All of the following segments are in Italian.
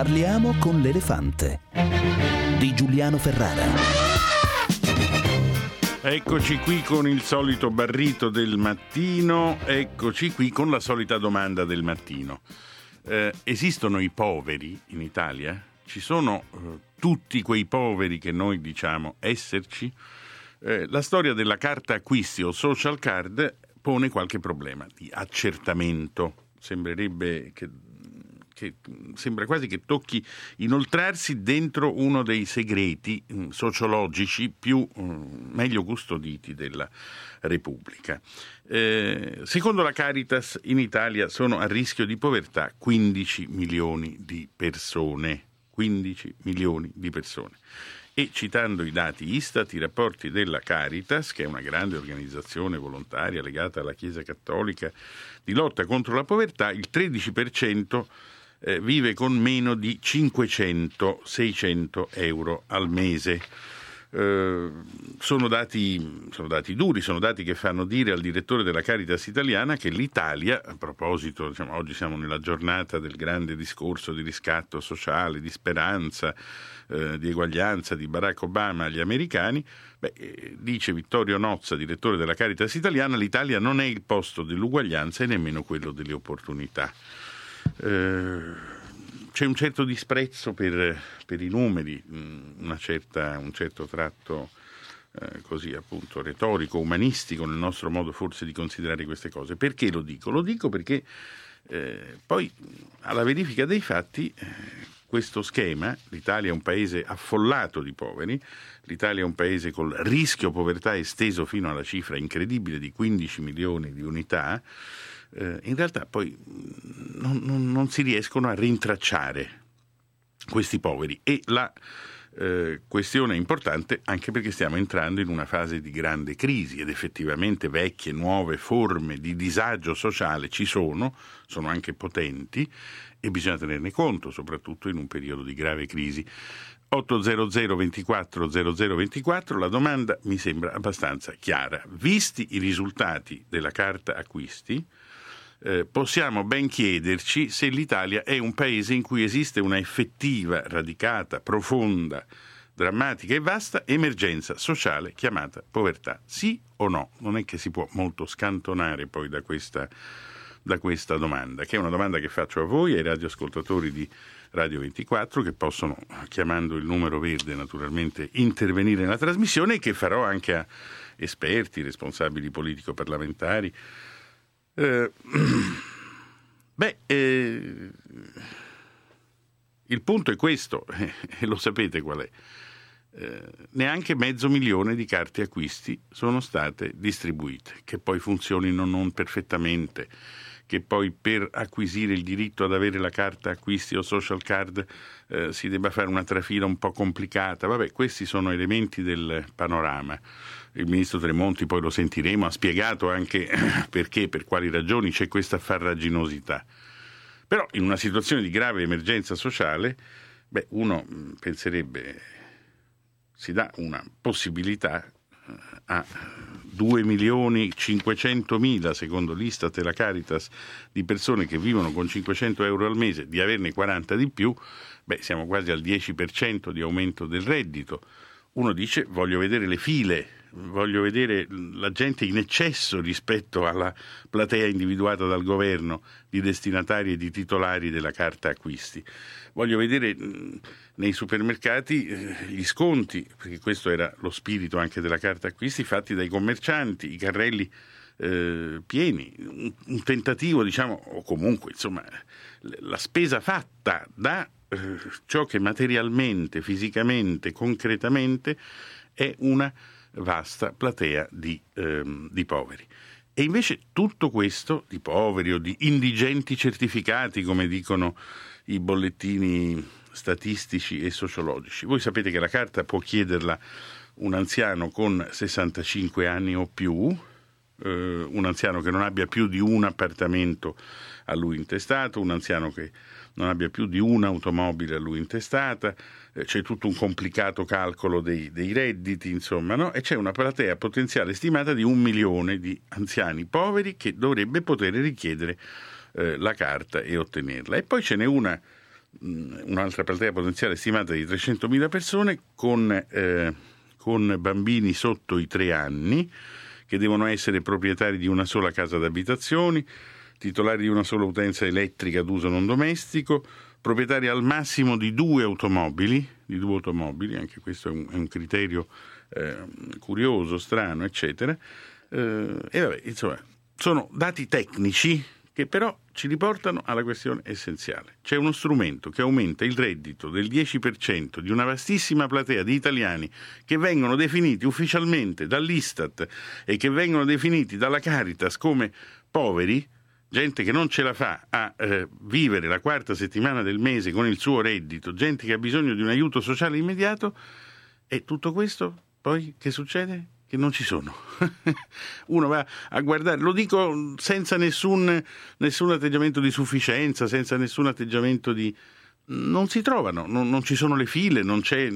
Parliamo con l'elefante di Giuliano Ferrara. Eccoci qui con il solito barrito del mattino, eccoci qui con la solita domanda del mattino. Esistono i poveri in Italia? Ci sono tutti quei poveri che noi diciamo esserci? La storia della carta acquisti o social card pone qualche problema di accertamento. Sembrerebbe che sembra quasi che tocchi inoltrarsi dentro uno dei segreti sociologici meglio custoditi della Repubblica. Secondo la Caritas in Italia sono a rischio di povertà 15 milioni di persone. 15 milioni di persone. E citando i dati Istat, i rapporti della Caritas, che è una grande organizzazione volontaria legata alla Chiesa Cattolica di lotta contro la povertà, il 13% vive con meno di 500-600 euro al mese. Sono dati duri, sono dati che fanno dire al direttore della Caritas italiana che l'Italia, a proposito, oggi siamo nella giornata del grande discorso di riscatto sociale, di speranza, di eguaglianza di Barack Obama agli americani, dice Vittorio Nozza, direttore della Caritas italiana, l'Italia non è il posto dell'uguaglianza e nemmeno quello delle opportunità. C'è un certo disprezzo per i numeri, un certo tratto così appunto retorico, umanistico nel nostro modo forse di considerare queste cose. Perché lo dico? Lo dico perché poi alla verifica dei fatti questo schema, l'Italia è un paese affollato di poveri, l'Italia è un paese col rischio povertà esteso fino alla cifra incredibile di 15 milioni di unità, in realtà poi non si riescono a rintracciare questi poveri e la questione è importante anche perché stiamo entrando in una fase di grande crisi ed effettivamente vecchie, nuove forme di disagio sociale ci sono anche potenti e bisogna tenerne conto soprattutto in un periodo di grave crisi. 800 24 0024, la domanda mi sembra abbastanza chiara. Visti i risultati della carta acquisti, possiamo ben chiederci se l'Italia è un paese in cui esiste una effettiva, radicata, profonda, drammatica e vasta emergenza sociale chiamata povertà. Sì o no? Non è che si può molto scantonare poi da questa domanda, che è una domanda che faccio a voi, ai radioascoltatori di Radio 24, che possono, chiamando il numero verde naturalmente, intervenire nella trasmissione e che farò anche a esperti, responsabili politico-parlamentari. Il punto è questo, e lo sapete qual è. Neanche 500.000 di carte acquisti sono state distribuite, che poi funzionino non perfettamente, che poi per acquisire il diritto ad avere la carta acquisti o social card si debba fare una trafila un po' complicata. Questi sono elementi del panorama. Il ministro Tremonti, poi lo sentiremo, ha spiegato anche perché, per quali ragioni c'è questa farraginosità. Però in una situazione di grave emergenza sociale, uno penserebbe si dà una possibilità a 2.500.000, secondo l'Istat e la Caritas, di persone che vivono con 500 euro al mese, di averne 40 di più, siamo quasi al 10% di aumento del reddito. Uno dice: voglio vedere le file, voglio vedere la gente in eccesso rispetto alla platea individuata dal governo di destinatari e di titolari della carta acquisti. Voglio vedere nei supermercati gli sconti, perché questo era lo spirito anche della carta acquisti, fatti dai commercianti, i carrelli pieni, un tentativo, o comunque, la spesa fatta da ciò che materialmente, fisicamente, concretamente è una vasta platea di poveri. E invece tutto questo, di poveri o di indigenti certificati, come dicono i bollettini statistici e sociologici. Voi sapete che la carta può chiederla un anziano con 65 anni o più, un anziano che non abbia più di un appartamento a lui intestato, un anziano che non abbia più di un'automobile a lui intestata, c'è tutto un complicato calcolo dei redditi, no? E c'è una platea potenziale stimata di 1 milione di anziani poveri che dovrebbe poter richiedere la carta e ottenerla. E poi ce n'è una un'altra platea potenziale stimata di 300.000 persone con bambini sotto i 3 anni che devono essere proprietari di una sola casa d'abitazioni, titolari di una sola utenza elettrica d'uso non domestico, proprietari al massimo di 2 automobili, anche questo è un criterio curioso, strano, eccetera. E vabbè, insomma, sono dati tecnici che però ci riportano alla questione essenziale. C'è uno strumento che aumenta il reddito del 10% di una vastissima platea di italiani che vengono definiti ufficialmente dall'Istat e che vengono definiti dalla Caritas come poveri, gente che non ce la fa a vivere la 4ª settimana del mese con il suo reddito, gente che ha bisogno di un aiuto sociale immediato, e tutto questo poi che succede? Che non ci sono. Uno va a guardare, lo dico senza nessun atteggiamento di sufficienza, senza nessun atteggiamento di... non si trovano, non ci sono le file, non c'è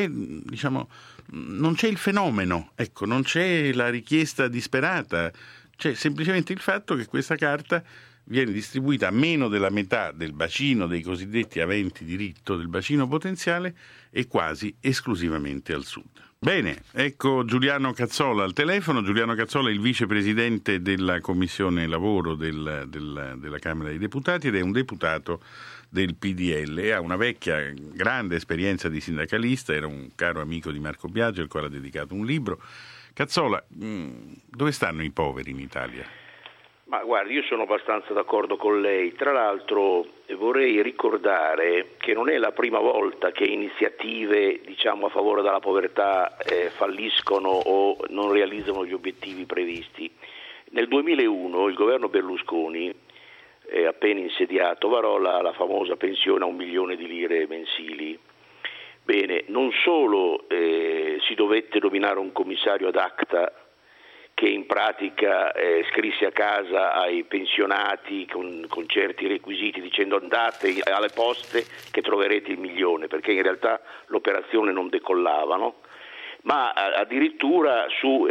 il fenomeno, ecco, non c'è la richiesta disperata, c'è semplicemente il fatto che questa carta viene distribuita a meno della metà del bacino dei cosiddetti aventi diritto, del bacino potenziale, e quasi esclusivamente al sud. Bene, ecco Giuliano Cazzola al telefono. Giuliano Cazzola è il vicepresidente della Commissione Lavoro della Camera dei Deputati ed è un deputato del PDL e ha una vecchia grande esperienza di sindacalista, era un caro amico di Marco Biagio, al quale ha dedicato un libro. Cazzola, dove stanno i poveri in Italia? Ma guardi, io sono abbastanza d'accordo con lei. Tra l'altro vorrei ricordare che non è la prima volta che iniziative, a favore della povertà falliscono o non realizzano gli obiettivi previsti. Nel 2001 il governo Berlusconi, appena insediato, varò la famosa pensione a 1 milione di lire mensili. Bene, non solo si dovette nominare un commissario ad acta che in pratica scrisse a casa ai pensionati con certi requisiti dicendo andate alle poste che troverete il milione, perché in realtà l'operazione non decollava, no? Ma addirittura su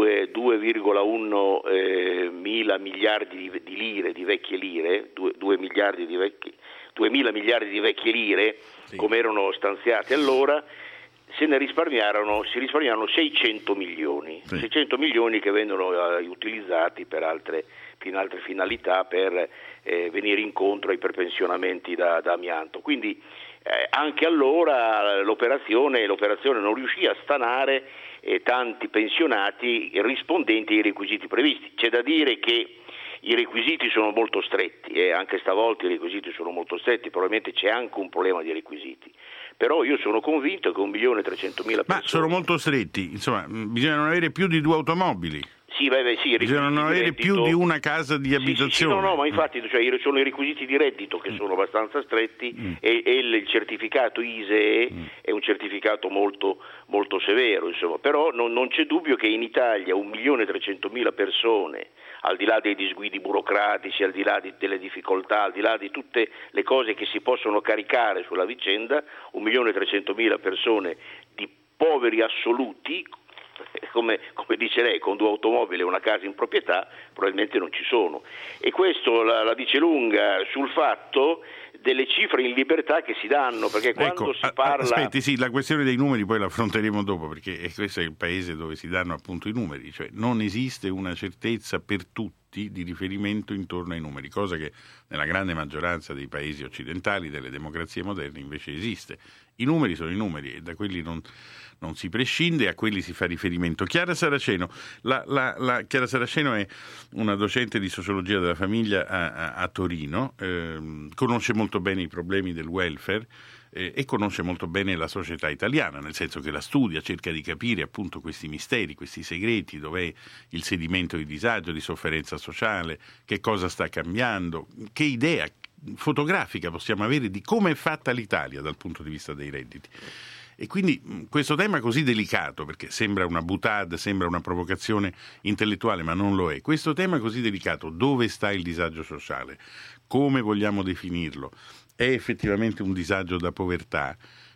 2,1 mila miliardi di lire, di vecchie lire, 2 miliardi di 2.000 miliardi di vecchie lire, sì, come erano stanziate allora, si risparmiarono 600 milioni, sì, 600 milioni che vengono utilizzati per altre finalità, per venire incontro ai prepensionamenti da amianto. Quindi anche allora l'operazione non riuscì a stanare tanti pensionati rispondenti ai requisiti previsti. C'è da dire che i requisiti sono molto stretti, anche stavolta i requisiti sono molto stretti, probabilmente c'è anche un problema di requisiti. Però io sono convinto che 1.300.000 persone... Ma sono molto stretti, insomma, bisogna non avere più di 2 automobili. Sì, bisogna non avere più di una casa di abitazione. Sì, no, ma infatti sono i requisiti di reddito che sono abbastanza stretti e il certificato ISEE è un certificato molto, molto severo, insomma. Però non c'è dubbio che in Italia 1.300.000 persone, al di là dei disguidi burocratici, al di là delle difficoltà, al di là di tutte le cose che si possono caricare sulla vicenda, 1.300.000 persone di poveri assoluti, come dice lei, con 2 automobili e una casa in proprietà, probabilmente non ci sono. E questo la dice lunga sul fatto delle cifre in libertà che si danno, perché quando si parla... Aspetti, sì, la questione dei numeri poi la affronteremo dopo, perché questo è il paese dove si danno appunto i numeri, cioè non esiste una certezza per tutti di riferimento intorno ai numeri, cosa che nella grande maggioranza dei paesi occidentali, delle democrazie moderne, invece esiste. I numeri sono i numeri e da quelli non si prescinde, a quelli si fa riferimento. Chiara Saraceno, Chiara Saraceno è una docente di sociologia della famiglia a Torino, conosce molto bene i problemi del welfare e conosce molto bene la società italiana, nel senso che la studia, cerca di capire appunto questi misteri, questi segreti, dov'è il sedimento di disagio, di sofferenza sociale, che cosa sta cambiando, che idea fotografica possiamo avere di come è fatta l'Italia dal punto di vista dei redditi. E quindi questo tema così delicato, perché sembra una boutade, sembra una provocazione intellettuale, ma non lo è. Questo tema così delicato, dove sta il disagio sociale? Come vogliamo definirlo? È effettivamente un disagio da povertà?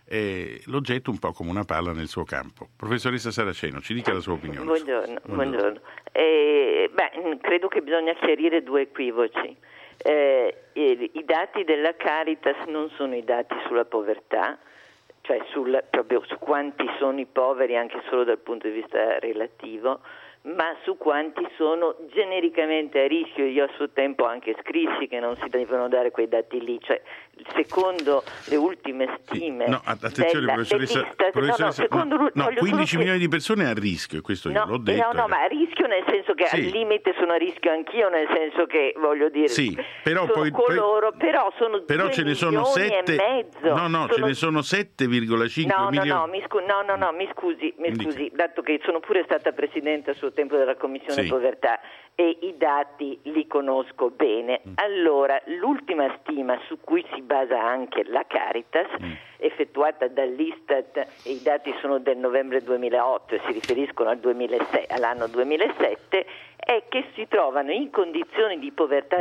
Lo getto un po' come una palla nel suo campo. Professoressa Saraceno, ci dica la sua opinione. Buongiorno. Credo che bisogna chiarire 2 equivoci. I dati della Caritas non sono i dati sulla povertà, cioè proprio su quanti sono i poveri anche solo dal punto di vista relativo, ma su quanti sono genericamente a rischio. Io a suo tempo anche scrissi che non si devono dare quei dati lì, cioè secondo le ultime stime. No, attenzione professoressa, 15 milioni di persone a rischio, questo io l'ho detto. No, ma a rischio nel senso che al limite sono a rischio anch'io, nel senso che voglio dire, però sono coloro, però sono però 2 ce ne sono 7, e mezzo. Ce ne sono 7,5 milioni. Mi scusi, dato che sono pure stata presidente a suo tempo della Commissione Povertà e i dati li conosco bene. Allora, l'ultima stima su cui si basa anche la Caritas, effettuata dall'Istat, e i dati sono del novembre 2008 e si riferiscono all'anno 2007, è che si trovano in condizioni di povertà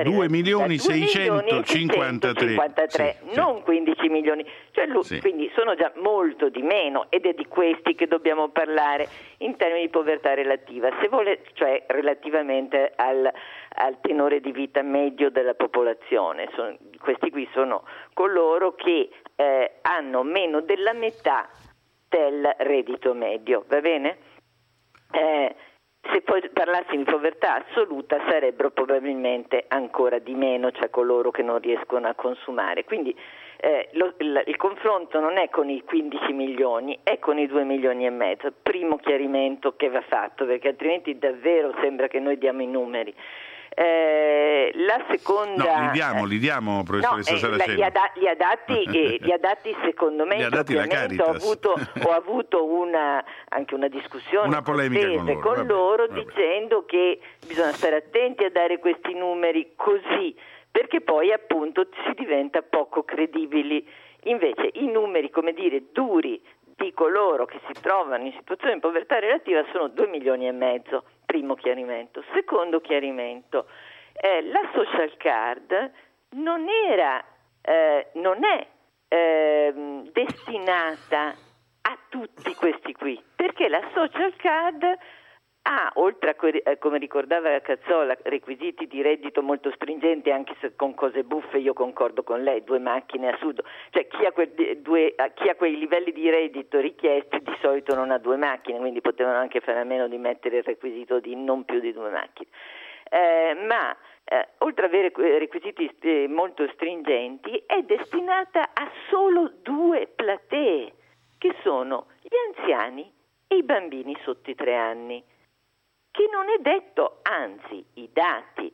2.653.000, non 15 milioni, quindi sono già molto di meno, ed è di questi che dobbiamo parlare in termini di povertà relativa, se vuole, cioè relativamente al tenore di vita medio della popolazione. Questi qui sono coloro che hanno meno della metà del reddito medio, va bene? Se poi parlassi di povertà assoluta sarebbero probabilmente ancora di meno, cioè coloro che non riescono a consumare. Quindi il confronto non è con i 15 milioni, è con i 2 milioni e mezzo. Primo chiarimento che va fatto, perché altrimenti davvero sembra che noi diamo i numeri. La seconda, li diamo professoressa Saraceni. Li ha dati secondo me. Ho avuto anche una discussione, una polemica con loro. Dicendo che bisogna stare attenti a dare questi numeri così, perché poi appunto si diventa poco credibili. Invece i numeri, come dire, duri di coloro che si trovano in situazione di povertà relativa sono 2 milioni e mezzo. Primo chiarimento. Secondo chiarimento, la social card non è destinata a tutti questi qui, perché la social card ha, oltre a, come ricordava Cazzola, requisiti di reddito molto stringenti, anche se con cose buffe, io concordo con lei, 2 macchine a sudo, cioè chi ha quei livelli di reddito richiesti di solito non ha 2 macchine, quindi potevano anche fare a meno di mettere il requisito di non più di 2 macchine. Ma oltre ad avere requisiti molto stringenti, è destinata a solo 2 platee, che sono gli anziani e i bambini sotto i 3 anni. Che non è detto, anzi i dati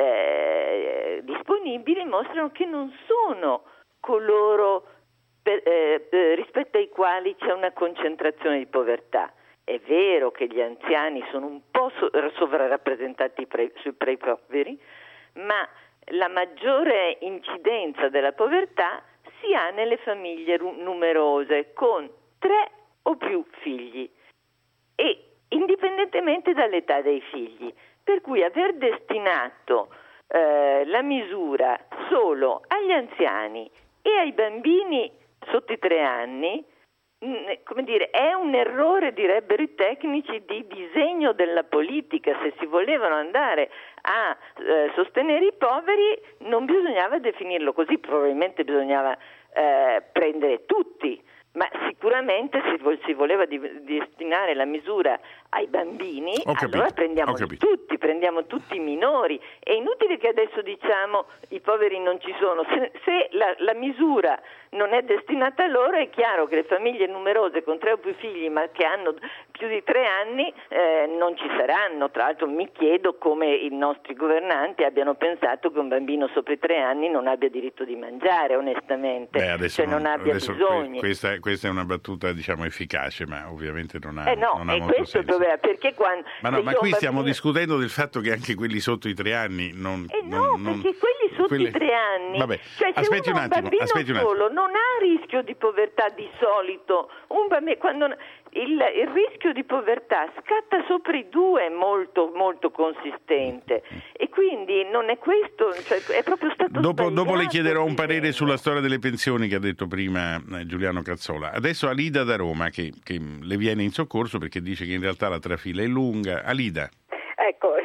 disponibili mostrano che non sono coloro rispetto ai quali c'è una concentrazione di povertà. È vero che gli anziani sono un po' sovrarappresentati sui poveri, ma la maggiore incidenza della povertà si ha nelle famiglie numerose con 3 o più figli, e indipendentemente dall'età dei figli, per cui aver destinato la misura solo agli anziani e ai bambini sotto i 3 anni, come dire, è un errore, direbbero i tecnici, di disegno della politica. Se si volevano andare a sostenere i poveri non bisognava definirlo così, probabilmente bisognava prendere tutti. Ma sicuramente se si voleva destinare la misura ai bambini, allora prendiamo tutti i minori. È inutile che adesso diciamo i poveri non ci sono. Se la misura non è destinata a loro, è chiaro che le famiglie numerose con 3 o più figli, ma che hanno più di 3 anni, non ci saranno. Tra l'altro mi chiedo come i nostri governanti abbiano pensato che un bambino sopra i 3 anni non abbia diritto di mangiare, onestamente. Non abbia bisogni. Questa è una battuta, diciamo, efficace, ma ovviamente non ha molto senso. Perché quando, ma qui stiamo discutendo del fatto che anche quelli sotto i 3 anni perché quelli sotto i 3 anni, cioè se uno ha un bambino solo non ha rischio di povertà di solito. Quando il rischio di povertà scatta sopra i 2 molto molto consistente, e quindi non è questo, cioè è proprio stato dopo le chiederò un parere sulla storia delle pensioni che ha detto prima Giuliano Cazzola. Adesso Alida da Roma che le viene in soccorso perché dice che in realtà la trafila è lunga. Alida. Ecco, io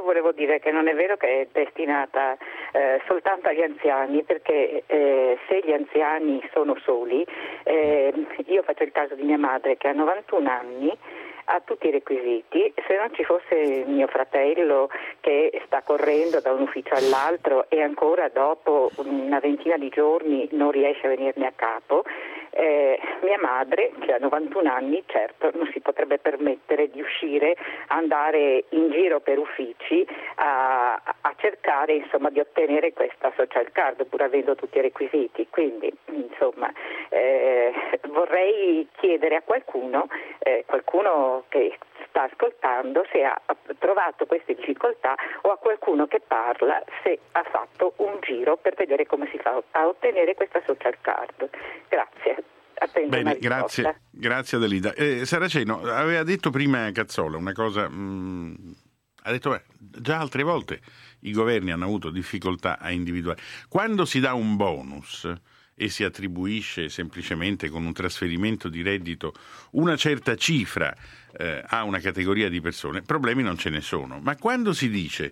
volevo dire che non è vero che è destinata soltanto agli anziani, perché se gli anziani sono soli, io faccio il caso di mia madre che ha 91 anni, ha tutti i requisiti. Se non ci fosse mio fratello che sta correndo da un ufficio all'altro e ancora dopo una ventina di giorni non riesce a venirne a capo, mia madre, che ha 91 anni, certo non si potrebbe permettere di uscire, andare in giro per uffici a cercare, insomma, di ottenere questa social card pur avendo tutti i requisiti. Quindi, insomma, vorrei chiedere a qualcuno che sta ascoltando se ha trovato queste difficoltà, o a qualcuno che parla se ha fatto un giro per vedere come si fa a ottenere questa social card. Grazie. Attendo. Bene, grazie Adelida. Saraceno, aveva detto prima Cazzola una cosa, ha detto già altre volte i governi hanno avuto difficoltà a individuare. Quando si dà un bonus e si attribuisce semplicemente con un trasferimento di reddito una certa cifra a una categoria di persone, problemi non ce ne sono. Ma quando si dice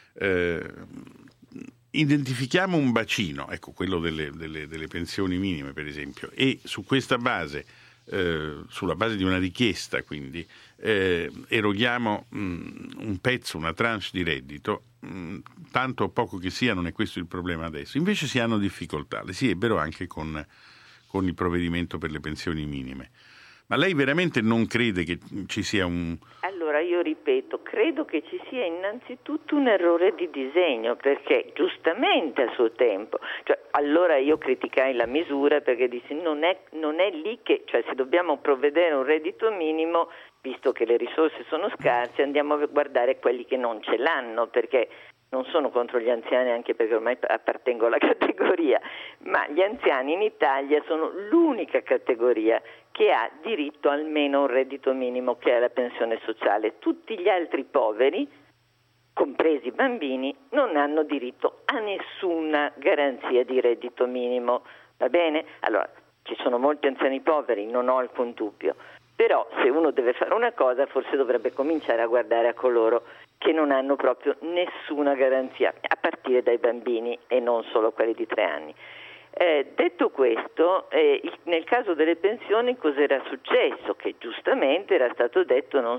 identifichiamo un bacino, ecco quello delle pensioni minime per esempio, e su questa base, sulla base di una richiesta quindi, eroghiamo un pezzo, una tranche di reddito, tanto o poco che sia, non è questo il problema adesso. Invece si hanno difficoltà, le si ebbero anche con il provvedimento per le pensioni minime. Ma lei veramente non crede che ci sia un... Allora io ripeto, credo che ci sia innanzitutto un errore di disegno, perché giustamente a suo tempo, allora io criticai la misura perché dissi non è lì che, se dobbiamo provvedere a un reddito minimo, visto che le risorse sono scarse, andiamo a guardare quelli che non ce l'hanno, perché non sono contro gli anziani, anche perché ormai appartengo alla categoria, ma gli anziani in Italia sono l'unica categoria che ha diritto almeno a un reddito minimo, che è la pensione sociale. Tutti gli altri poveri, compresi i bambini, non hanno diritto a nessuna garanzia di reddito minimo. Va bene? Allora, ci sono molti anziani poveri, non ho alcun dubbio, però se uno deve fare una cosa forse dovrebbe cominciare a guardare a coloro che non hanno proprio nessuna garanzia, a partire dai bambini e non solo quelli di 3 anni. Detto questo, nel caso delle pensioni cos'era successo? Che giustamente era stato detto non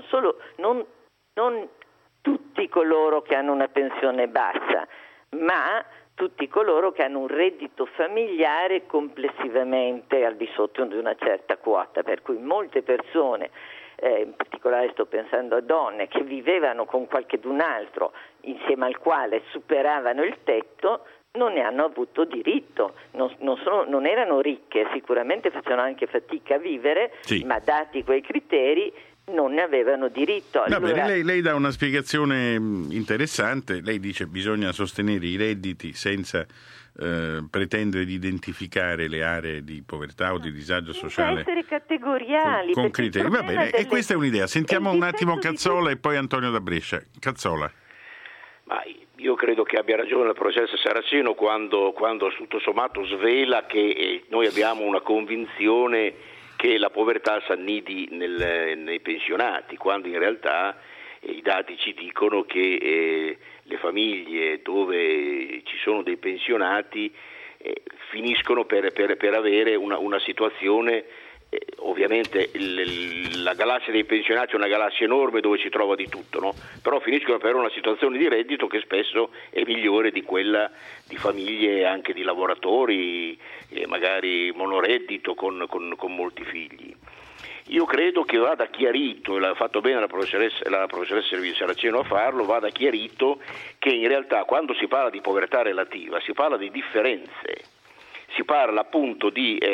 tutti coloro che hanno una pensione bassa, ma tutti coloro che hanno un reddito familiare complessivamente al di sotto di una certa quota, per cui molte persone, in particolare sto pensando a donne che vivevano con qualchedun altro insieme al quale superavano il tetto, non ne hanno avuto diritto, non erano ricche, sicuramente facevano anche fatica a vivere, sì, ma dati quei criteri non ne avevano diritto. Allora... lei dà una spiegazione interessante, lei dice bisogna sostenere i redditi senza pretendere di identificare le aree di povertà o di disagio sociale, essere categoriali con criteri. Va bene, e questa è un'idea. Sentiamo un attimo Cazzola e poi Antonio da Brescia. Cazzola. Ma io credo che abbia ragione la professoressa Saraceno quando tutto sommato svela che noi abbiamo una convinzione che la povertà s'annidi nei pensionati, quando in realtà i dati ci dicono che le famiglie dove ci sono dei pensionati finiscono per avere una situazione. Ovviamente la galassia dei pensionati è una galassia enorme dove si trova di tutto, no? Però finiscono per una situazione di reddito che spesso è migliore di quella di famiglie anche di lavoratori, magari monoreddito con molti figli. Io credo che vada chiarito, e l'ha fatto bene la professoressa Saraceno a farlo, vada chiarito che in realtà quando si parla di povertà relativa si parla di differenze. Si parla appunto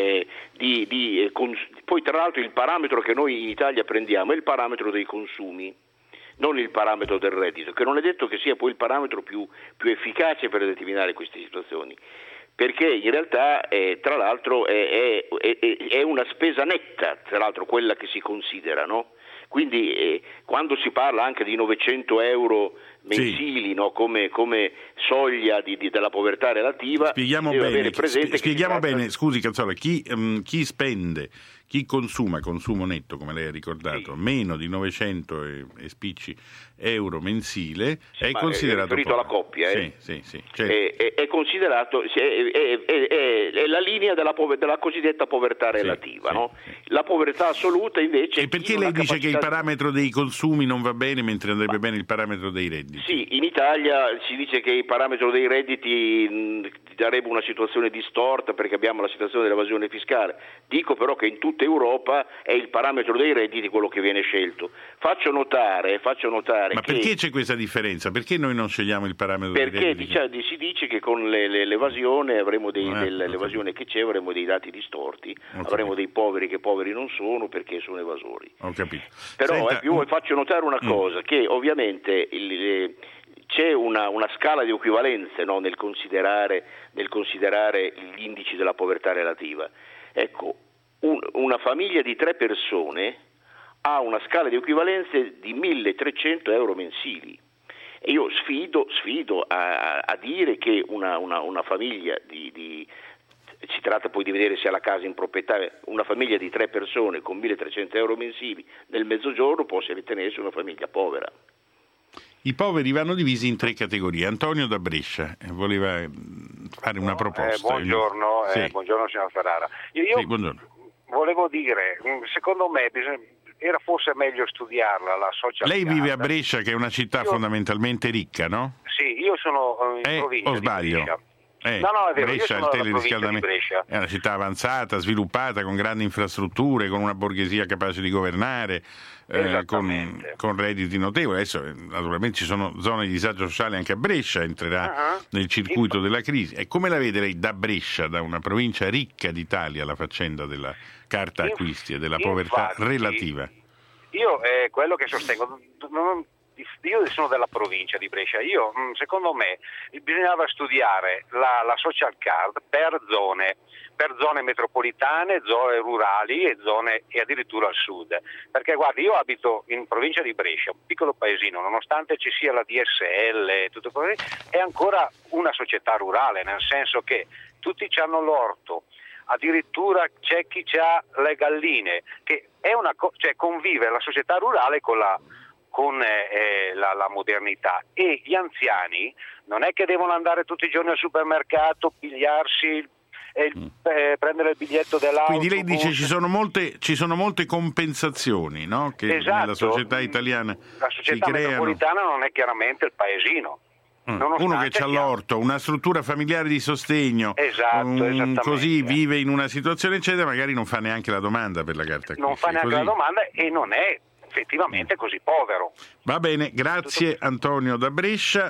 poi tra l'altro il parametro che noi in Italia prendiamo è il parametro dei consumi, non il parametro del reddito, che non è detto che sia poi il parametro più efficace per determinare queste situazioni, perché in realtà tra l'altro è una spesa netta, tra l'altro quella che si considera, no? Quindi quando si parla anche di 900 euro mensili, sì, no, come soglia della povertà relativa, spieghiamo bene, scusi Cazzola, chi spende chi consuma, consumo netto, come lei ha ricordato, meno di 900 e spicci euro mensile, è considerato riferito alla coppia, sì, certo. È considerato, è la linea della cosiddetta povertà relativa, no? Sì. La povertà assoluta invece. E perché lei dice che il parametro dei consumi non va bene mentre andrebbe bene il parametro dei redditi? Sì, in Italia si dice che il parametro dei redditi darebbe una situazione distorta perché abbiamo la situazione dell'evasione fiscale. Dico però che in tutta Europa è il parametro dei redditi quello che viene scelto. Faccio notare Ma che perché c'è questa differenza? Perché noi non scegliamo il parametro dei redditi? Perché si dice che con l'evasione avremo l'evasione che c'è avremo dei dati distorti, avremo dei poveri che poveri non sono perché sono evasori. Ho capito. Però io faccio notare una cosa, che ovviamente c'è una scala di equivalenze, no, nel considerare gli indici della povertà relativa. Ecco, una famiglia di 3 persone ha una scala di equivalenze di 1.300 euro mensili. E io sfido a dire che una famiglia si tratta poi di vedere se ha la casa in proprietà, una famiglia di 3 persone con 1.300 euro mensili nel mezzogiorno possa ritenersi una famiglia povera. I poveri vanno divisi in 3 categorie. Antonio da Brescia voleva fare una proposta. Buongiorno, sì. Buongiorno signor Ferrara. Io sì, buongiorno. Volevo dire, secondo me era forse meglio studiarla la social. Lei vive a Brescia, che è una città fondamentalmente ricca, no? Sì, io sono in provincia o sbaglio? di Brescia. No, è vero, Brescia, io sono della provincia di Brescia. È una città avanzata, sviluppata, con grandi infrastrutture, con una borghesia capace di governare, con redditi notevoli. Adesso naturalmente ci sono zone di disagio sociale anche a Brescia, entrerà nel circuito della crisi. E come la vede lei da Brescia, da una provincia ricca d'Italia, la faccenda della carta acquisti e della povertà relativa? Io quello che sostengo, io sono della provincia di Brescia, secondo me bisognava studiare la social card per zone metropolitane, zone rurali e addirittura al sud, perché guardi, io abito in provincia di Brescia, un piccolo paesino, nonostante ci sia la DSL e tutto così, è ancora una società rurale, nel senso che tutti hanno l'orto, addirittura c'è chi ha le galline, che è cioè convive la società rurale con la modernità, e gli anziani non è che devono andare tutti i giorni al supermercato, pigliarsi prendere il biglietto dell'autobus. Quindi lei dice ci sono molte compensazioni, no? Che nella società italiana la società metropolitana non è chiaramente il paesino. Uno che c'ha l'orto, una struttura familiare di sostegno, così vive in una situazione eccetera, magari non fa neanche la domanda per la carta acquisti. Non fa neanche la domanda e non è effettivamente così povero. Va bene, grazie Antonio da Brescia.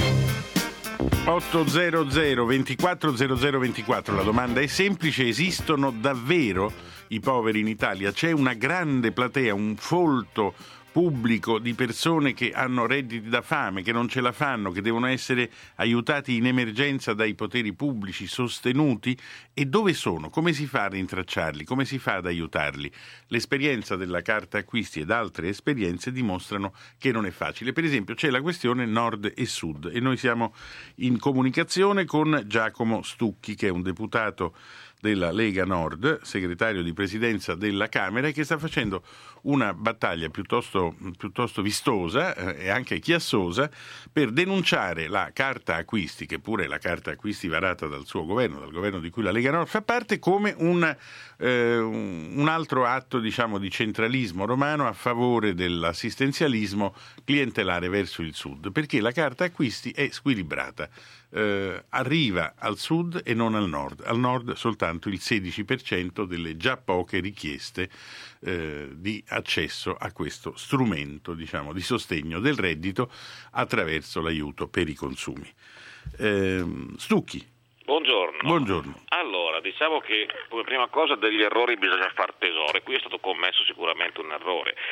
800 24 00 24. La domanda è semplice: esistono davvero i poveri in Italia? C'è una grande platea, un folto pubblico di persone che hanno redditi da fame, che non ce la fanno, che devono essere aiutati in emergenza dai poteri pubblici, sostenuti? E dove sono? Come si fa a rintracciarli? Come si fa ad aiutarli? L'esperienza della carta acquisti ed altre esperienze dimostrano che non è facile. Per esempio c'è la questione nord e sud e noi siamo in comunicazione con Giacomo Stucchi, che è un deputato della Lega Nord, segretario di presidenza della Camera, e che sta facendo una battaglia piuttosto vistosa e anche chiassosa per denunciare la carta acquisti, che pure è la carta acquisti varata dal suo governo, dal governo di cui la Lega Nord fa parte, come un altro atto, diciamo, di centralismo romano a favore dell'assistenzialismo clientelare verso il sud, perché la carta acquisti è squilibrata. Arriva al sud e non al nord soltanto il 16% delle già poche richieste di accesso a questo strumento, diciamo, di sostegno del reddito attraverso l'aiuto per i consumi. Stucchi. Buongiorno. Allora, diciamo che come prima cosa degli errori bisogna far tesoro, e qui è stato commesso sicuramente un errore.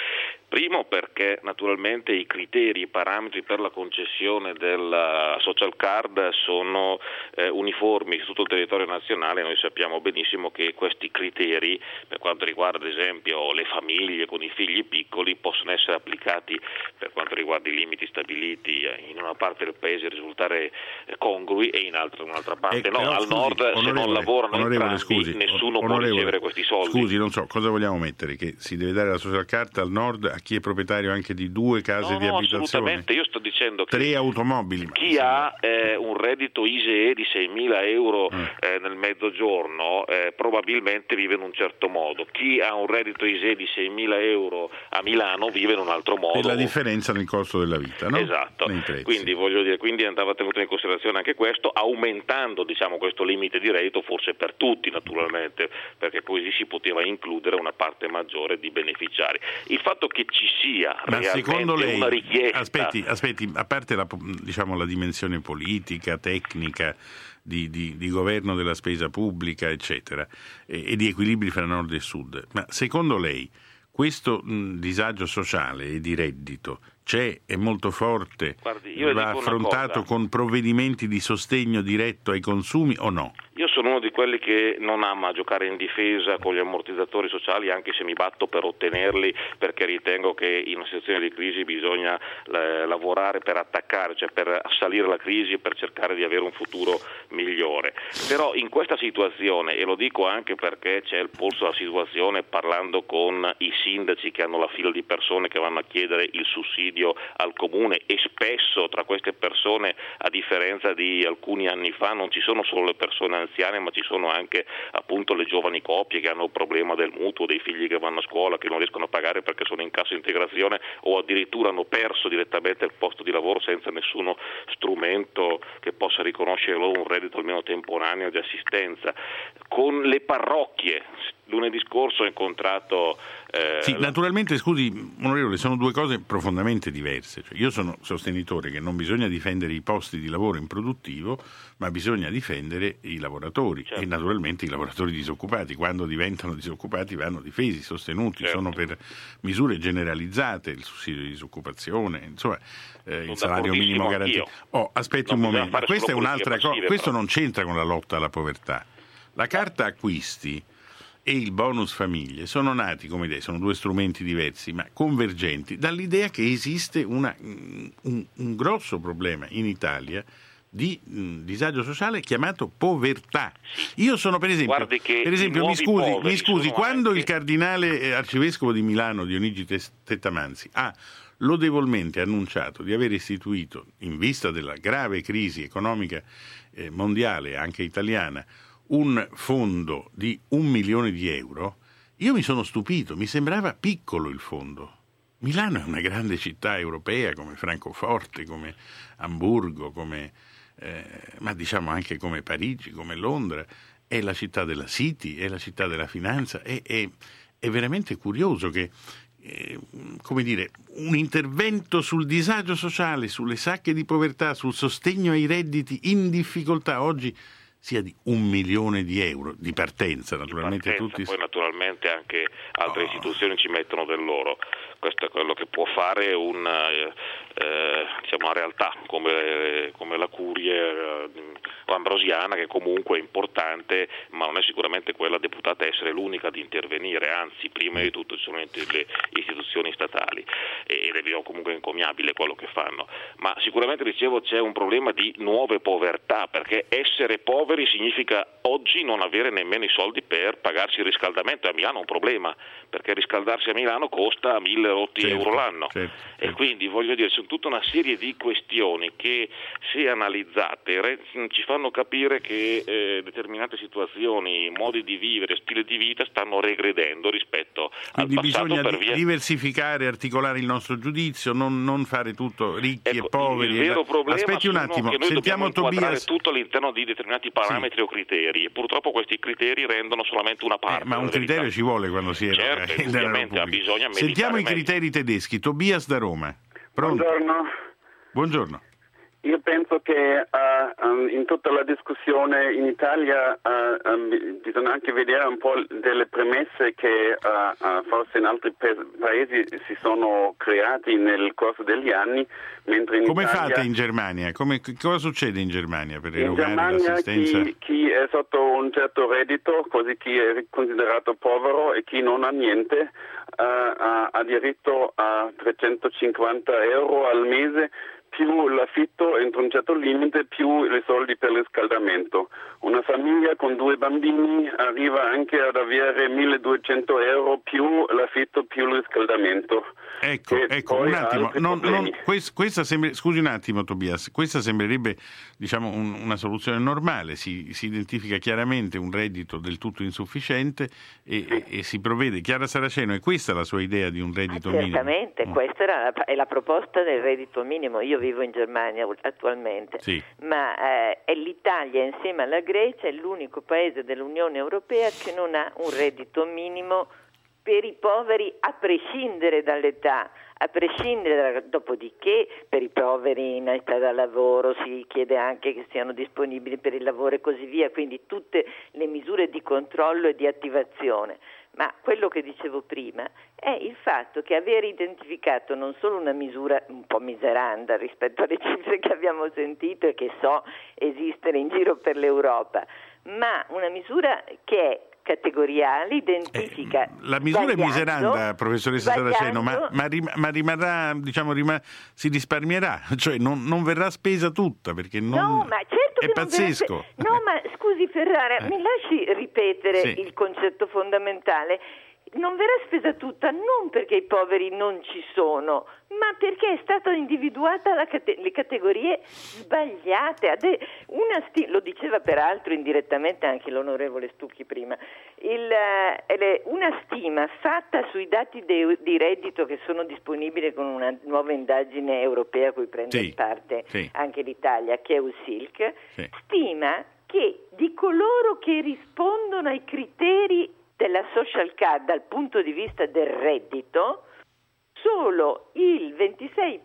Primo perché naturalmente i criteri, i parametri per la concessione della social card sono uniformi su tutto il territorio nazionale. Noi sappiamo benissimo che questi criteri, per quanto riguarda ad esempio le famiglie con i figli piccoli, possono essere applicati per quanto riguarda i limiti stabiliti in una parte del paese risultare congrui e in un'altra parte no. Al nord se non lavorano entrambi nessuno può ricevere questi soldi. Scusi, non so, cosa vogliamo mettere? Che si deve dare la social card al nord a chi è proprietario anche di 2 case di abitazione? Assolutamente, io sto dicendo che 3 automobili. Chi ha un reddito ISEE di 6.000 euro nel mezzogiorno probabilmente vive in un certo modo, chi ha un reddito ISEE di 6.000 euro a Milano vive in un altro modo. E la differenza nel costo della vita, no? Esatto, quindi andava tenuto in considerazione anche questo, aumentando questo limite di reddito forse per tutti naturalmente, perché così si poteva includere una parte maggiore di beneficiari. Il fatto che ci sia realmente una richiesta... Aspetti, a parte la dimensione politica, tecnica, di governo della spesa pubblica, eccetera, e di equilibri fra nord e sud, ma secondo lei questo disagio sociale e di reddito c'è, è molto forte, va affrontato con provvedimenti di sostegno diretto ai consumi o no? Io sono uno di quelli che non ama giocare in difesa con gli ammortizzatori sociali, anche se mi batto per ottenerli, perché ritengo che in una situazione di crisi bisogna lavorare per attaccare, cioè per assalire la crisi e per cercare di avere un futuro migliore. Però in questa situazione, e lo dico anche perché c'è il polso della situazione parlando con i sindaci che hanno la fila di persone che vanno a chiedere il sussidio al comune, e spesso tra queste persone, a differenza di alcuni anni fa, non ci sono solo le persone anziane, ma ci sono anche appunto le giovani coppie che hanno il problema del mutuo, dei figli che vanno a scuola, che non riescono a pagare perché sono in cassa integrazione o addirittura hanno perso direttamente il posto di lavoro senza nessuno strumento che possa riconoscere loro un reddito almeno temporaneo di assistenza. Con le parrocchie, lunedì scorso ho incontrato... Sì, naturalmente, scusi onorevole, sono 2 cose profondamente diverse. Cioè, io sono sostenitore che non bisogna difendere i posti di lavoro improduttivo, ma bisogna difendere i lavoratori, certo. E naturalmente i lavoratori disoccupati, quando diventano disoccupati vanno difesi, sostenuti, certo. Sono per misure generalizzate, il sussidio di disoccupazione, insomma il salario minimo garantito. Aspetti un momento, questa è un'altra cosa, questo non c'entra con la lotta alla povertà. La carta acquisti e il bonus famiglie sono nati come idee, sono 2 strumenti diversi ma convergenti dall'idea che esiste un grosso problema in Italia di disagio sociale chiamato povertà. Io sono per esempio mi scusi, quando il cardinale arcivescovo di Milano Dionigi Tettamanzi ha lodevolmente annunciato di aver istituito, in vista della grave crisi economica mondiale, anche italiana, un fondo di 1 milione di euro, io mi sono stupito, mi sembrava piccolo il fondo. Milano è una grande città europea come Francoforte, come Amburgo, ma diciamo anche come Parigi, come Londra, è la città della City, è la città della finanza, è veramente curioso che un intervento sul disagio sociale, sulle sacche di povertà, sul sostegno ai redditi in difficoltà oggi sia di 1 milione di euro di partenza, naturalmente tutti. Poi naturalmente anche altre istituzioni ci mettono del loro. Questo è quello che può fare una realtà come la Curie ambrosiana, che comunque è importante, ma non è sicuramente quella deputata a essere l'unica ad intervenire, anzi prima di tutto ci sono le istituzioni statali ed è comunque encomiabile quello che fanno, ma sicuramente dicevo c'è un problema di nuove povertà, perché essere poveri significa oggi non avere nemmeno i soldi per pagarsi il riscaldamento. A Milano è un problema, perché riscaldarsi a Milano costa 1.000 euro l'anno, e quindi c'è tutta una serie di questioni che, se analizzate, ci fanno capire che determinate situazioni, modi di vivere, stile di vita stanno regredendo rispetto al passato. Quindi bisogna diversificare, articolare il nostro giudizio, non fare tutto ricchi e poveri. Il vero problema aspetti un attimo, che noi sentiamo dobbiamo inquadrare Tobias. Tutto all'interno di determinati parametri o criteri, e purtroppo questi criteri rendono solamente una parte. Ma un criterio ci vuole quando si è bisogna Sentiamo i criteri tedeschi. Tobias da Roma. Pronto? Buongiorno. Buongiorno. Io penso che in tutta la discussione in Italia bisogna anche vedere un po' delle premesse che forse in altri paesi si sono creati nel corso degli anni, mentre in Come Italia... fate in Germania? Cosa succede in Germania per erogare in Germania l'assistenza? Chi è sotto un certo reddito, così chi è considerato povero e chi non ha niente, ha diritto a 350 euro al mese, più l'affitto entro un certo limite, più i soldi per il riscaldamento. Una famiglia con 2 bambini arriva anche ad avere 1200 euro più l'affitto più il riscaldamento. Ecco, un attimo, scusi un attimo Tobias, questa sembrerebbe una soluzione normale, si identifica chiaramente un reddito del tutto insufficiente e si provvede. Chiara Saraceno, è questa la sua idea di un reddito minimo? Certamente, questa è la proposta del reddito minimo. Io vivo in Germania attualmente, sì. Ma l'Italia insieme alla Grecia è l'unico paese dell'Unione Europea che non ha un reddito minimo per i poveri a prescindere dall'età, dopodiché per i poveri in età da lavoro si chiede anche che siano disponibili per il lavoro e così via, quindi tutte le misure di controllo e di attivazione. Ma quello che dicevo prima è il fatto che aver identificato non solo una misura un po' miseranda rispetto alle cifre che abbiamo sentito e che so esistere in giro per l'Europa, ma una misura che è categoriale, identifica la misura è miseranda, professoressa Saraceno, ma rimarrà, si risparmierà, cioè non verrà spesa tutta, perché non ma certo è pazzesco. Ma scusi Ferrara, mi lasci ripetere il concetto fondamentale. Non verrà spesa tutta non perché i poveri non ci sono, ma perché è stata individuata le categorie sbagliate. Lo diceva peraltro indirettamente anche l'onorevole Stucchi prima. Una stima fatta sui dati di reddito che sono disponibili con una nuova indagine europea a cui prende parte anche l'Italia, che è USILC, stima che di coloro che rispondono ai criteri della social card dal punto di vista del reddito, solo il 26%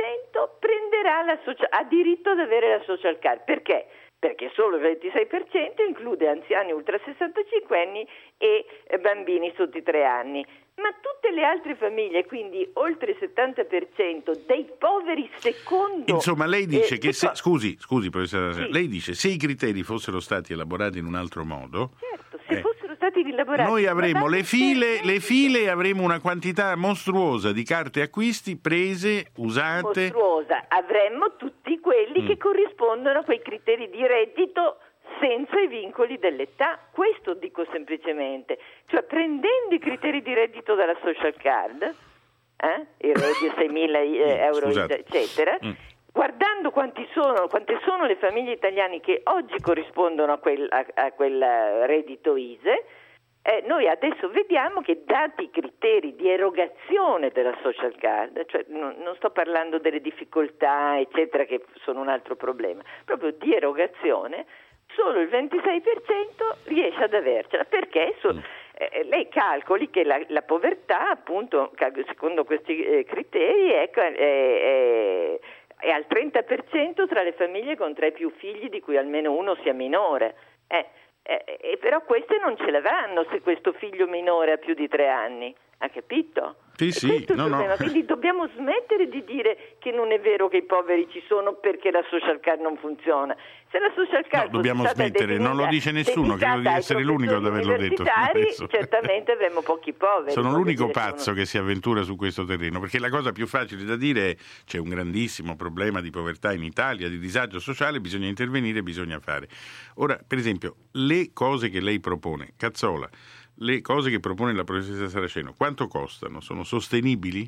ha diritto ad avere la social card. Perché? Perché solo il 26% include anziani ultra 65 anni e bambini sotto i 3 anni. Ma tutte le altre famiglie, quindi oltre il 70% dei poveri secondo... Insomma, lei dice che scusi professoressa, lei dice se i criteri fossero stati elaborati in un altro modo... Certo, se fossero stati rielaborati... Noi avremo le file e avremo una quantità mostruosa di carte acquisti prese, usate... Mostruosa, avremmo tutti quelli che corrispondono a quei criteri di reddito senza i vincoli dell'età. Questo dico semplicemente, cioè prendendo i criteri di reddito dalla social card, il reddito 6.000 euro eccetera, guardando quante sono le famiglie italiane che oggi corrispondono a quel reddito ISEE, noi adesso vediamo che dati i criteri di erogazione della social card, cioè non sto parlando delle difficoltà eccetera che sono un altro problema, proprio di erogazione, solo il 26% riesce ad avercela. Perché? Lei calcoli che la povertà, appunto, secondo questi criteri, è al 30% tra le famiglie con 3 più figli di cui almeno uno sia minore. Però queste non ce l'avranno se questo figlio minore ha più di 3 anni. Ha capito? Sì. No. Quindi dobbiamo smettere di dire che non è vero che i poveri ci sono perché la social card non funziona. Se la social card dobbiamo smettere, non lo dice nessuno, credo di essere l'unico ad averlo detto. Certamente avremo pochi poveri. Sono l'unico pazzo che si avventura su questo terreno, perché la cosa più facile da dire è c'è un grandissimo problema di povertà in Italia, di disagio sociale, bisogna intervenire, bisogna fare. Ora, per esempio, le cose che lei propone, Cazzola, le cose che propone la professoressa Saraceno, quanto costano? Sono sostenibili?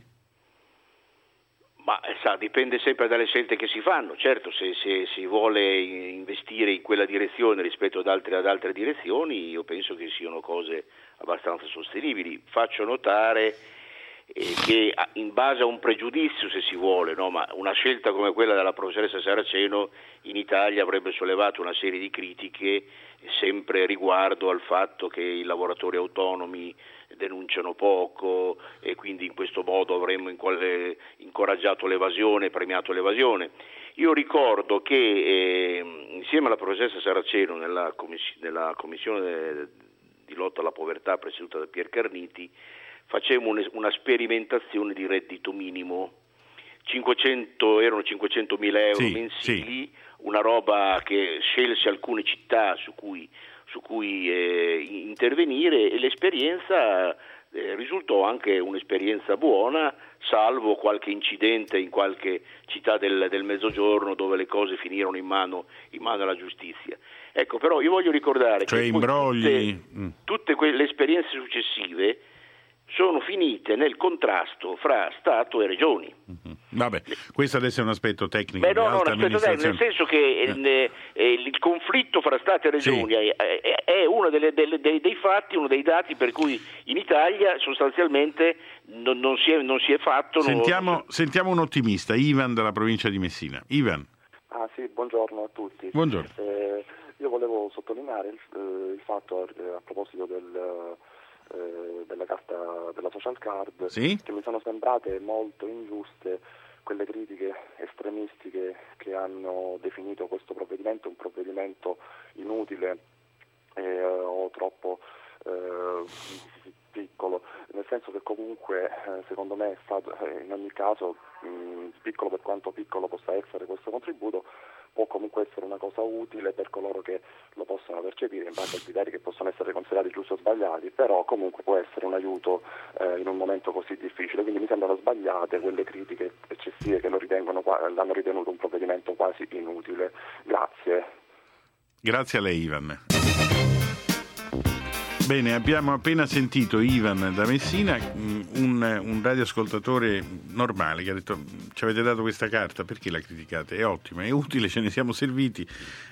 Ma dipende sempre dalle scelte che si fanno. Certo, se si vuole investire in quella direzione rispetto ad altre direzioni, io penso che siano cose abbastanza sostenibili. Faccio notare che in base a un pregiudizio, se si vuole, ma una scelta come quella della professoressa Saraceno in Italia avrebbe sollevato una serie di critiche sempre riguardo al fatto che i lavoratori autonomi denunciano poco e quindi in questo modo avremmo incoraggiato l'evasione, premiato l'evasione. Io ricordo che insieme alla professoressa Saraceno nella commissione di lotta alla povertà presieduta da Pier Carniti facemmo una sperimentazione di reddito minimo, erano 500.000 euro mensili, una roba che scelse alcune città su cui intervenire, e l'esperienza risultò anche un'esperienza buona, salvo qualche incidente in qualche città del Mezzogiorno dove le cose finirono in mano alla giustizia. Ecco, però io voglio ricordare che tutte le esperienze successive sono finite nel contrasto fra Stato e Regioni. Vabbè, questo adesso è un aspetto tecnico. Nel senso che il conflitto fra Stato e Regioni è uno dei fatti, uno dei dati per cui in Italia sostanzialmente non si è fatto. Sentiamo un ottimista, Ivan dalla provincia di Messina. Ivan. Sì, buongiorno a tutti. Buongiorno. Io volevo sottolineare il fatto a proposito della carta della social card, che mi sono sembrate molto ingiuste quelle critiche estremistiche che hanno definito questo provvedimento un provvedimento inutile o troppo piccolo, nel senso che comunque secondo me è stato in ogni caso piccolo, per quanto piccolo possa essere questo contributo, può comunque essere una cosa utile per coloro che lo possono percepire in base a criteri che possono essere considerati giusti o sbagliati, però comunque può essere un aiuto in un momento così difficile, quindi mi sembrano sbagliate quelle critiche eccessive che l'hanno ritenuto un provvedimento quasi inutile. Grazie a lei, Ivan. Bene, abbiamo appena sentito Ivan da Messina, un radioascoltatore normale che ha detto: ci avete dato questa carta, perché la criticate? È ottima, è utile, ce ne siamo serviti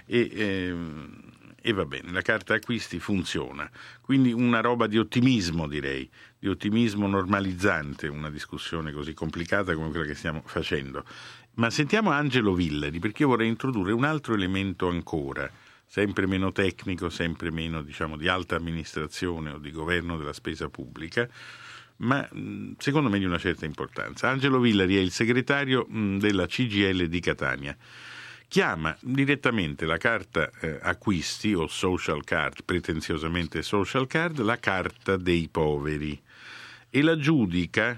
e va bene, la carta acquisti funziona. Quindi una roba di ottimismo, direi, di ottimismo normalizzante, una discussione così complicata come quella che stiamo facendo. Ma sentiamo Angelo Villari, perché io vorrei introdurre un altro elemento ancora, sempre meno tecnico, sempre meno di alta amministrazione o di governo della spesa pubblica, ma secondo me di una certa importanza. Angelo Villari è il segretario della CGIL di Catania. Chiama direttamente la carta acquisti o social card, pretenziosamente social card, la carta dei poveri, e la giudica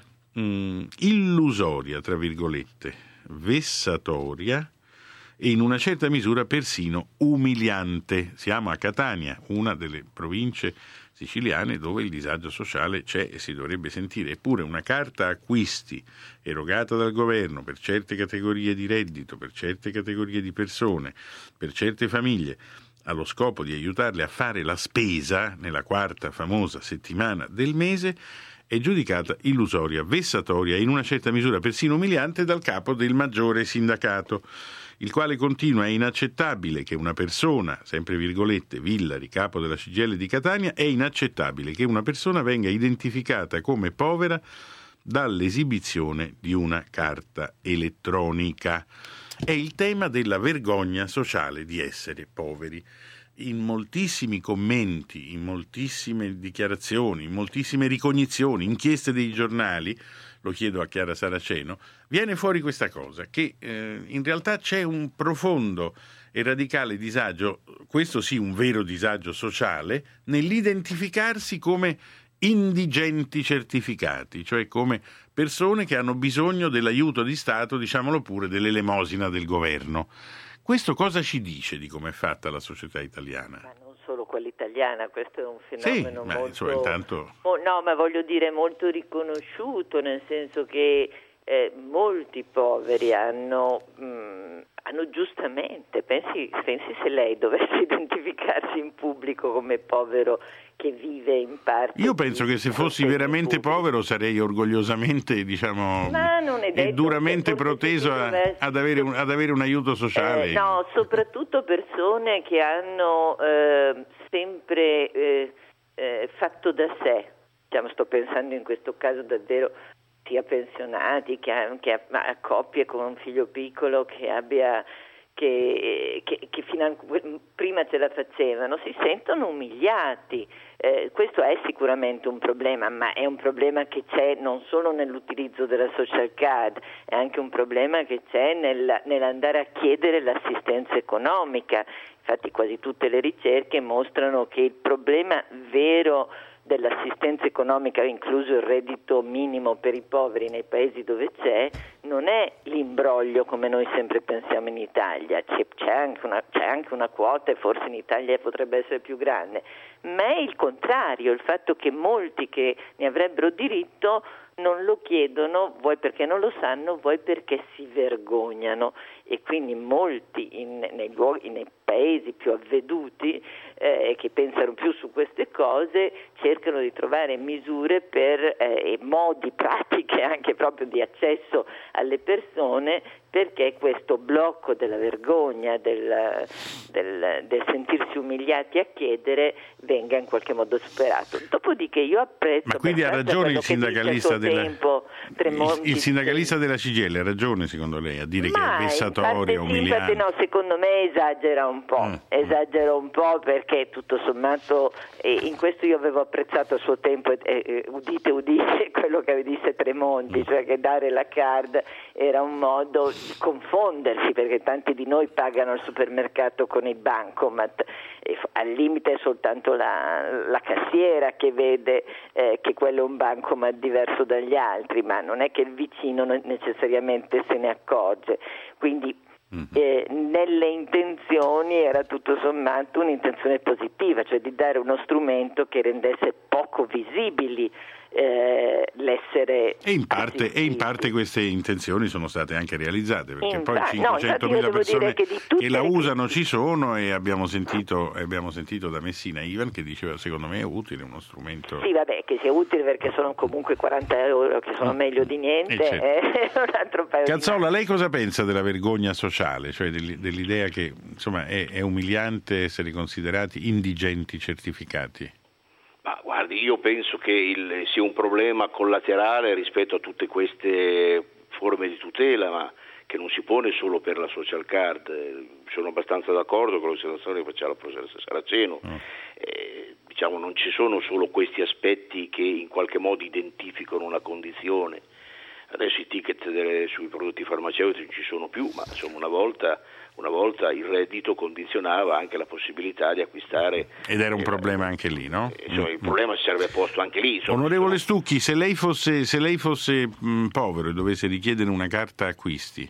illusoria, tra virgolette, vessatoria e in una certa misura persino umiliante. Siamo a Catania, una delle province siciliane dove il disagio sociale c'è e si dovrebbe sentire, eppure una carta acquisti erogata dal governo per certe categorie di reddito, per certe categorie di persone, per certe famiglie, allo scopo di aiutarle a fare la spesa nella quarta famosa settimana del mese, è giudicata illusoria, vessatoria e in una certa misura persino umiliante dal capo del maggiore sindacato, il quale continua: è inaccettabile che una persona, sempre virgolette, Villari, capo della CGIL di Catania, è inaccettabile che una persona venga identificata come povera dall'esibizione di una carta elettronica. È il tema della vergogna sociale di essere poveri. In moltissimi commenti, in moltissime dichiarazioni, in moltissime ricognizioni, inchieste dei giornali, lo chiedo a Chiara Saraceno, viene fuori questa cosa, che in realtà c'è un profondo e radicale disagio, questo sì un vero disagio sociale, nell'identificarsi come indigenti certificati, cioè come persone che hanno bisogno dell'aiuto di Stato, diciamolo pure, dell'elemosina del governo. Questo cosa ci dice di come è fatta la società italiana? Ma non solo quella italiana, questo è un fenomeno molto riconosciuto, nel senso che molti poveri hanno giustamente, pensi se lei dovesse identificarsi in pubblico come povero che vive in parte. Io penso che se fossi veramente povero sarei orgogliosamente, e duramente proteso ad avere un aiuto sociale. No, soprattutto persone che hanno sempre fatto da sé. Sto pensando in questo caso davvero sia pensionati che a coppie con un figlio piccolo che abbia prima prima ce la facevano si sentono umiliati. Questo è sicuramente un problema, ma è un problema che c'è non solo nell'utilizzo della social card, è anche un problema che c'è nell'andare a chiedere l'assistenza economica. Infatti quasi tutte le ricerche mostrano che il problema vero dell'assistenza economica, incluso il reddito minimo per i poveri nei paesi dove c'è, non è l'imbroglio come noi sempre pensiamo in Italia, c'è anche una quota e forse in Italia potrebbe essere più grande, ma è il contrario, il fatto che molti che ne avrebbero diritto non lo chiedono, vuoi perché non lo sanno, vuoi perché si vergognano, e quindi molti nei paesi più avveduti che pensano più su queste cose cercano di trovare misure e modi, pratiche anche proprio di accesso alle persone, perché questo blocco della vergogna, del sentirsi umiliati a chiedere, venga in qualche modo superato. Dopodiché io apprezzo... Ma quindi ha ragione il sindacalista il sindacalista della CGIL, ha ragione secondo lei a dire che è vessatorio, umiliante? No, secondo me esagera un po', perché tutto sommato in questo io avevo apprezzato a suo tempo, udite quello che disse Tremonti, cioè che dare la card era un modo di confondersi, perché tanti di noi pagano al supermercato con il bancomat, e al limite è soltanto la cassiera che vede che quello è un bancomat diverso dagli altri, ma non è che il vicino necessariamente se ne accorge. Quindi nelle intenzioni era tutto sommato un'intenzione positiva, cioè di dare uno strumento che rendesse poco visibili l'essere e in parte queste intenzioni sono state anche realizzate, perché poi 500.000 persone che la usano ci sono, e abbiamo sentito da Messina Ivan che diceva secondo me è utile uno strumento. Sì, vabbè, che sia utile perché sono comunque 40 euro che sono meglio di niente, è un altro paio. Cazzola, lei cosa pensa della vergogna sociale, cioè dell'idea che insomma è umiliante essere considerati indigenti certificati? Ma guardi, io penso che sia un problema collaterale rispetto a tutte queste forme di tutela, ma che non si pone solo per la social card. Sono abbastanza d'accordo con l'osservazione che faceva la professoressa Saraceno. Diciamo, non ci sono solo questi aspetti che in qualche modo identificano una condizione. Adesso i ticket sui prodotti farmaceutici non ci sono più, ma insomma una volta il reddito condizionava anche la possibilità di acquistare. Ed era un problema anche lì, no? Insomma, il problema si sarebbe posto anche lì. Onorevole Stucchi, se lei fosse povero e dovesse richiedere una carta acquisti,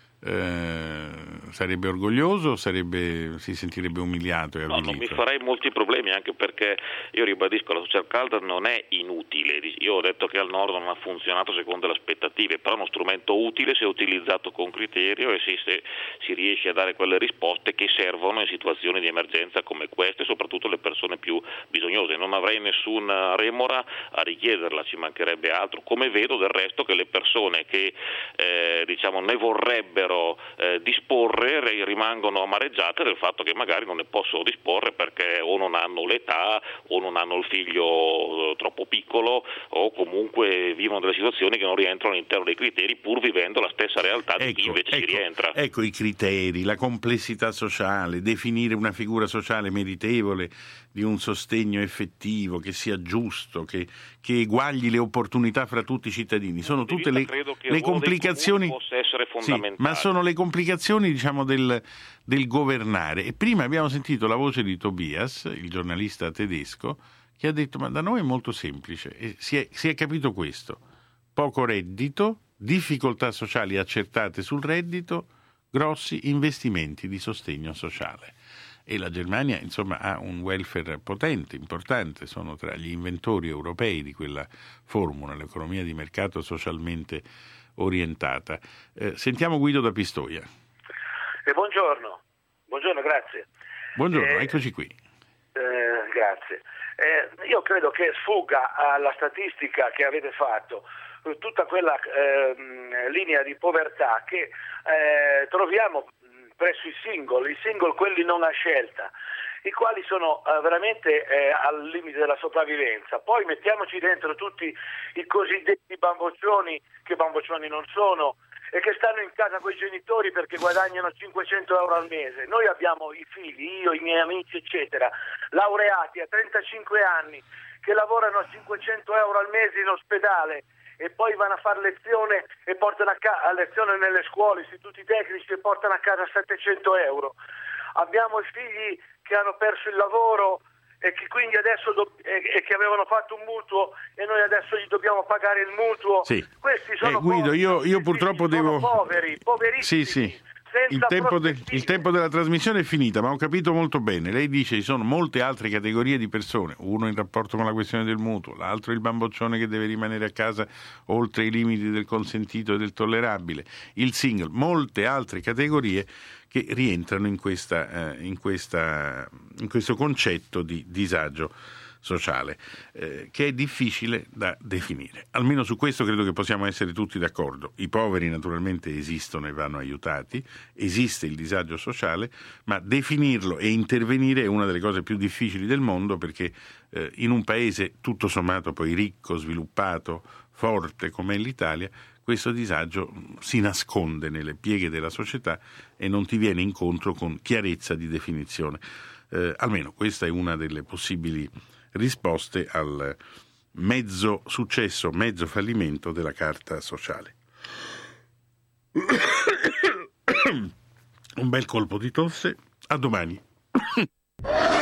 sarebbe orgoglioso o si sentirebbe umiliato e avvilito? No, non mi farei molti problemi, anche perché io ribadisco, la social card non è inutile. Io ho detto che al nord non ha funzionato secondo le aspettative, però è uno strumento utile se utilizzato con criterio e se si riesce a dare quelle risposte che servono in situazioni di emergenza come queste, soprattutto le persone più bisognose. Non avrei nessuna remora a richiederla, ci mancherebbe altro, come vedo del resto che le persone che ne vorrebbero disporre rimangono amareggiate del fatto che magari non ne possono disporre perché o non hanno l'età o non hanno il figlio troppo piccolo, o comunque vivono delle situazioni che non rientrano all'interno dei criteri, pur vivendo la stessa realtà di chi invece ci rientra. Ecco i criteri, la complessità sociale, definire una figura sociale meritevole di un sostegno effettivo, che sia giusto, che eguagli le opportunità fra tutti i cittadini. Sono tutte le complicazioni. Possa essere fondamentale. Sì, ma sono le complicazioni, diciamo, del governare. E prima abbiamo sentito la voce di Tobias, il giornalista tedesco, che ha detto: ma da noi è molto semplice, e si è capito questo: poco reddito, difficoltà sociali accertate sul reddito, grossi investimenti di sostegno sociale. E la Germania, insomma, ha un welfare potente, importante, sono tra gli inventori europei di quella formula, l'economia di mercato socialmente orientata. Sentiamo Guido da Pistoia. Buongiorno, grazie. Buongiorno, eccoci qui. Grazie. Io credo che sfugga alla statistica che avete fatto tutta quella linea di povertà che troviamo presso i single quelli non a scelta, i quali sono veramente al limite della sopravvivenza. Poi mettiamoci dentro tutti i cosiddetti bamboccioni, che bamboccioni non sono, e che stanno in casa con i genitori perché guadagnano 500 euro al mese. Noi abbiamo i figli, io, i miei amici, eccetera, laureati a 35 anni che lavorano a 500 euro al mese in ospedale e poi vanno a fare lezione e portano a lezione nelle scuole, istituti tecnici, e portano a casa 700 euro. Abbiamo i figli che hanno perso il lavoro e che quindi adesso e che avevano fatto un mutuo e noi adesso gli dobbiamo pagare il mutuo. Sì. Questi sono Guido, io purtroppo devo... poverissimi. Sì. Il tempo della trasmissione è finita, ma ho capito molto bene. Lei dice ci sono molte altre categorie di persone, uno in rapporto con la questione del mutuo, l'altro il bamboccione che deve rimanere a casa oltre i limiti del consentito e del tollerabile, il single, molte altre categorie che rientrano in questo concetto di disagio sociale, che è difficile da definire. Almeno su questo credo che possiamo essere tutti d'accordo. I poveri naturalmente esistono e vanno aiutati, esiste il disagio sociale, ma definirlo e intervenire è una delle cose più difficili del mondo, perché in un paese tutto sommato poi ricco, sviluppato, forte come è l'Italia, questo disagio si nasconde nelle pieghe della società e non ti viene incontro con chiarezza di definizione. Almeno questa è una delle possibili risposte al mezzo successo, mezzo fallimento della carta sociale. Un bel colpo di tosse, a domani.